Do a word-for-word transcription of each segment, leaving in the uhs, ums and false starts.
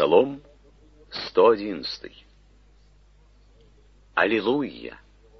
Псалом сто одиннадцатый. Аллилуйя!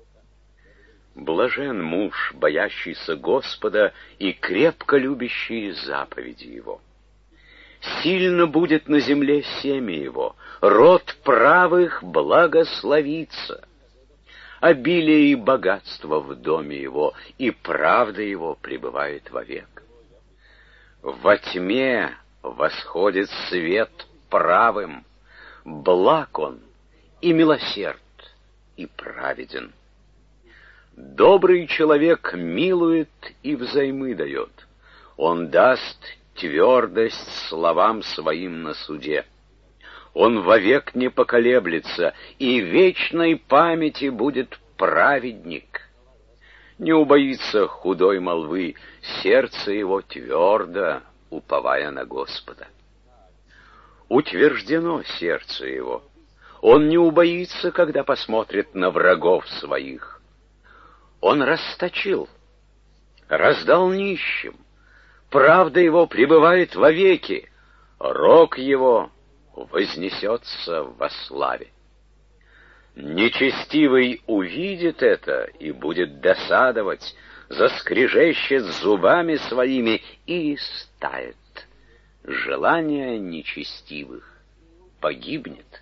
Блажен муж, боящийся Господа и крепко любящий заповеди Его. Сильно будет на земле семя его, род правых благословится. Обилие и богатство в доме его, и правда его пребывает вовек. Во тьме восходит свет правым, благ он и милосерд, и праведен. Добрый человек милует и взаймы дает. Он даст твердость словам своим на суде. Он вовек не поколеблется, и вечной памяти будет праведник. Не убоится худой молвы, сердце его твердо, уповая на Господа. Утверждено сердце его. Он не убоится, когда посмотрит на врагов своих. Он расточил, раздал нищим. Правда его пребывает вовеки, рог его вознесется во славе. Нечестивый увидит это и будет досадовать, заскрежещет зубами своими и истает. Желание нечестивых погибнет.